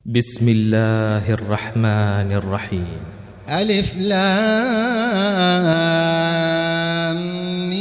بسم الله الرحمن الرحيم. ألف لام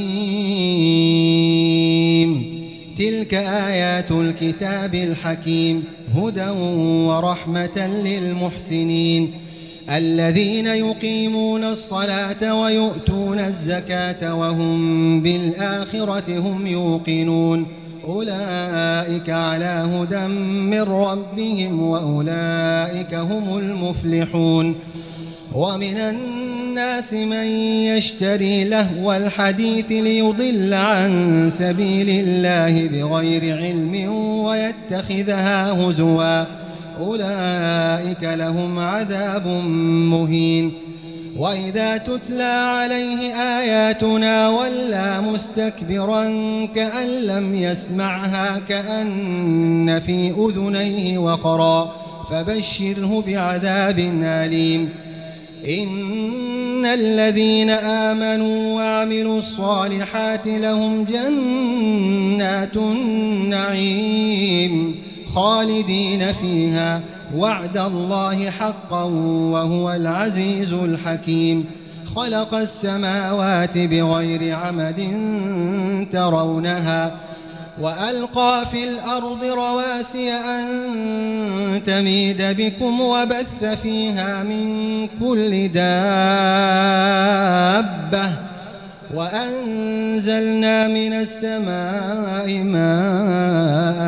ميم. تلك آيات الكتاب الحكيم هدى ورحمة للمحسنين الذين يقيمون الصلاة ويؤتون الزكاة وهم بالآخرة هم يوقنون أولئك على هدى من ربهم وأولئك هم المفلحون. ومن الناس من يشتري لهو الحديث ليضل عن سبيل الله بغير علم ويتخذها هزوا أولئك لهم عذاب مهين. وإذا تتلى عليه آياتنا ولى مستكبرا كأن لم يسمعها كأن في أذنيه وقرا فبشره بعذاب أليم. إن الذين آمنوا وعملوا الصالحات لهم جنات النعيم خالدين فيها وعد الله حقا وهو العزيز الحكيم. خلق السماوات بغير عمد ترونها وألقى في الأرض رواسي أن تميد بكم وبث فيها من كل دابة وأنزلنا من السماء ماء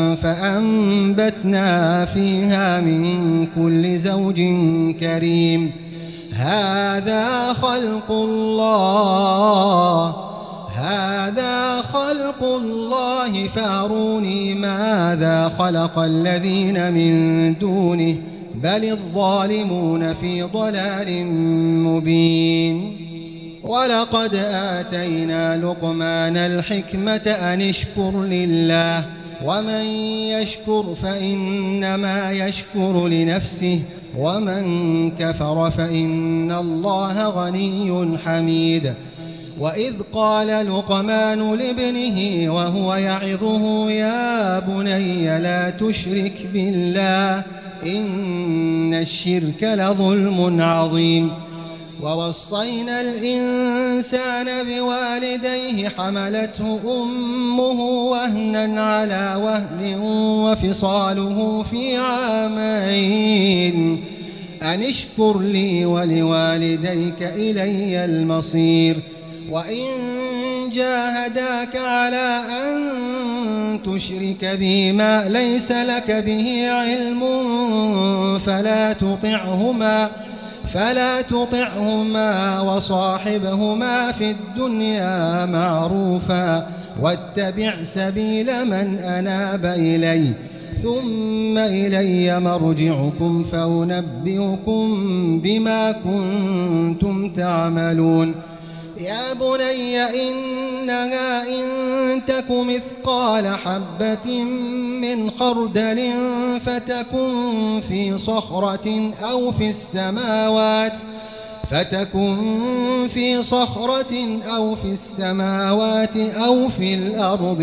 فأنبتنا فيها من كل زوج كريم. هذا خلق الله فاروني ماذا خلق الذين من دونه بل الظالمون في ضلال مبين. ولقد آتينا لقمان الحكمة أن اشكر لله ومن يشكر فإنما يشكر لنفسه ومن كفر فإن الله غني حميد. وإذ قال لقمان لابنه وهو يعظه يا بني لا تشرك بالله إن الشرك لظلم عظيم. ووصينا الإنسان بوالديه حملته أمه وهنا على وهن وفصاله في عامين أن اشكر لي ولوالديك إلي المصير. وإن جاهداك على أن تشرك بي ما ليس لك به علم فلا تطعهما وصاحبهما في الدنيا معروفا واتبع سبيل من أناب إلي ثم إلي مرجعكم فأنبئكم بما كنتم تعملون. يا بني إنها إن تك مثقال حبة من خردل فتكن في صخرة أو في السماوات أو في الأرض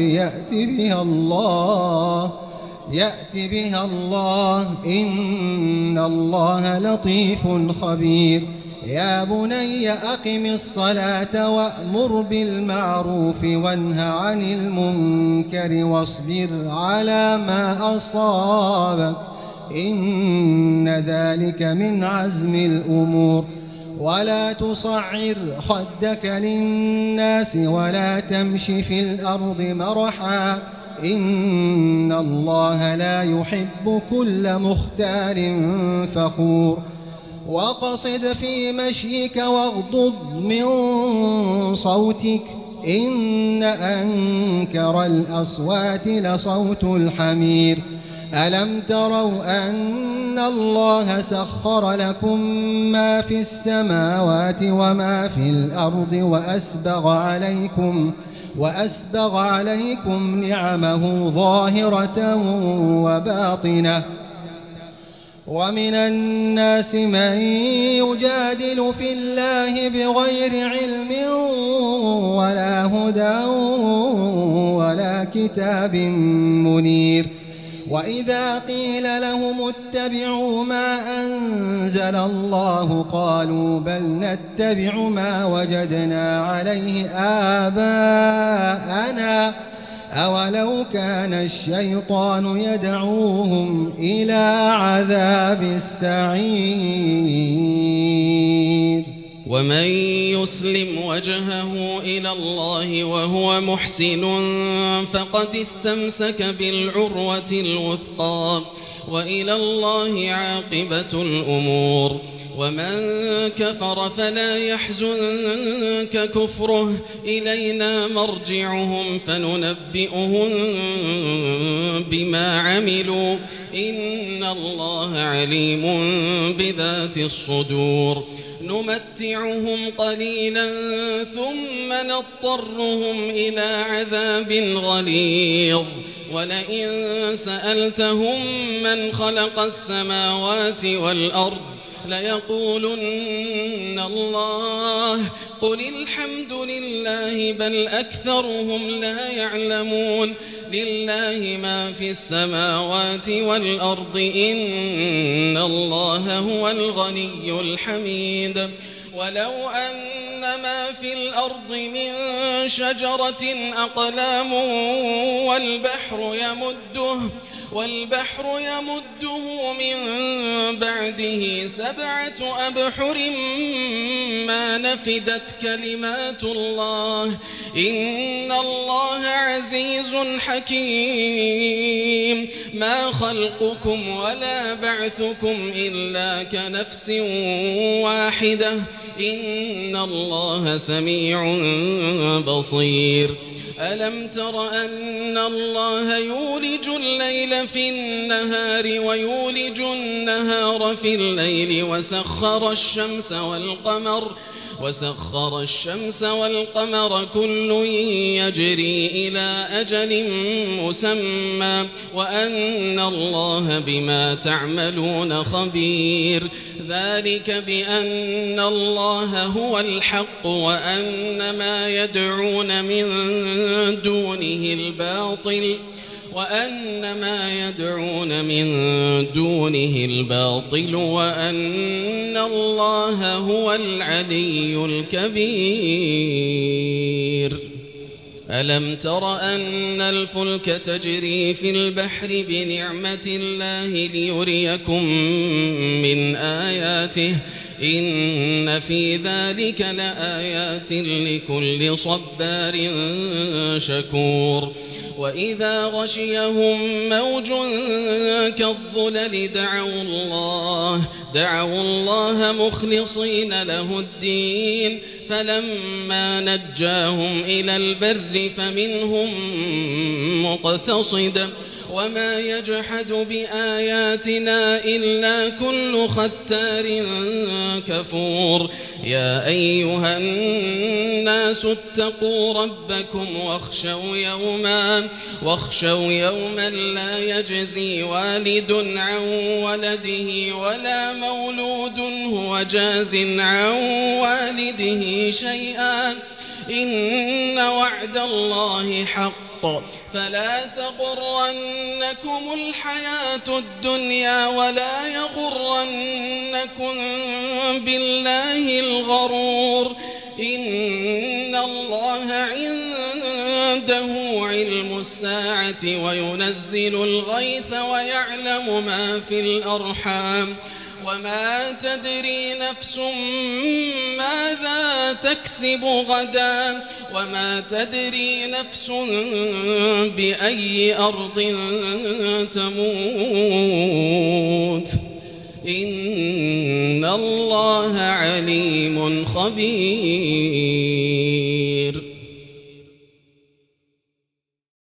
يأت بها الله إن الله لطيف خبير. يا بني أقم الصلاة وأمر بالمعروف وانه عن المنكر واصبر على ما أصابك إن ذلك من عزم الأمور. ولا تصعر خدك للناس ولا تمش في الأرض مرحا إن الله لا يحب كل مختال فخور. وقصد في مشيك واغضض من صوتك إن أنكر الأصوات لصوت الحمير. ألم تروا أن الله سخر لكم ما في السماوات وما في الأرض وأسبغ عليكم نعمه ظاهرة وباطنة. ومن الناس من يجادل في الله بغير علم ولا هدى ولا كتاب منير. وإذا قيل لهم اتبعوا ما أنزل الله قالوا بل نتبع ما وجدنا عليه آباءنا أولو كان الشيطان يدعوهم إلى عذاب السعير ومن يسلم وجهه إلى الله وهو محسن فقد استمسك بالعروة الوثقى وإلى الله عاقبة الأمور ومن كفر فلا يحزنك كفره إلينا مرجعهم فننبئهم بما عملوا إن الله عليم بذات الصدور نمتعهم قليلا ثم نضطرهم إلى عذاب غليظ ولئن سألتهم من خلق السماوات والأرض ليقولن الله قل الحمد لله بل أكثرهم لا يعلمون لله ما في السماوات والأرض إن الله هو الغني الحميد ولو أن ما في الأرض من شجرة أقلام والبحر يمده من بعده 7 أبحر ما نفدت كلمات الله إن الله عزيز حكيم ما خلقكم ولا بعثكم إلا كنفس واحدة إن الله سميع بصير ألم تر أن الله يولج الليل في النهار ويولج النهار في الليل وسخر الشمس والقمر كل يجري إلى أجل مسمى وأن الله بما تعملون خبير ذلك بأن الله هو الحق وأن ما يدعون من دونه الباطل وأن الله هو العلي الكبير ألم تر أن الفلك تجري في البحر بنعمة الله ليريكم من آياته إن في ذلك لآيات لكل صبار شكور وإذا غشيهم موج كالظلل دعوا الله مخلصين له الدين فلما نجاهم إلى البر فمنهم مقتصد وما يجحد بآياتنا إلا كل ختار كفور يا أيها الناس اتقوا ربكم واخشوا يوما لا يجزي والد عن ولده ولا مولود هو جاز عن والده شيئا إن وعد الله حق فلا تغرنكم الحياة الدنيا ولا يغرنكم بالله الغرور إن الله عنده علم الساعة وينزل الغيث ويعلم ما في الأرحام وما تدري نفس ماذا تكسب غدا وما تدري نفس بأي أرض تموت إن الله عليم خبير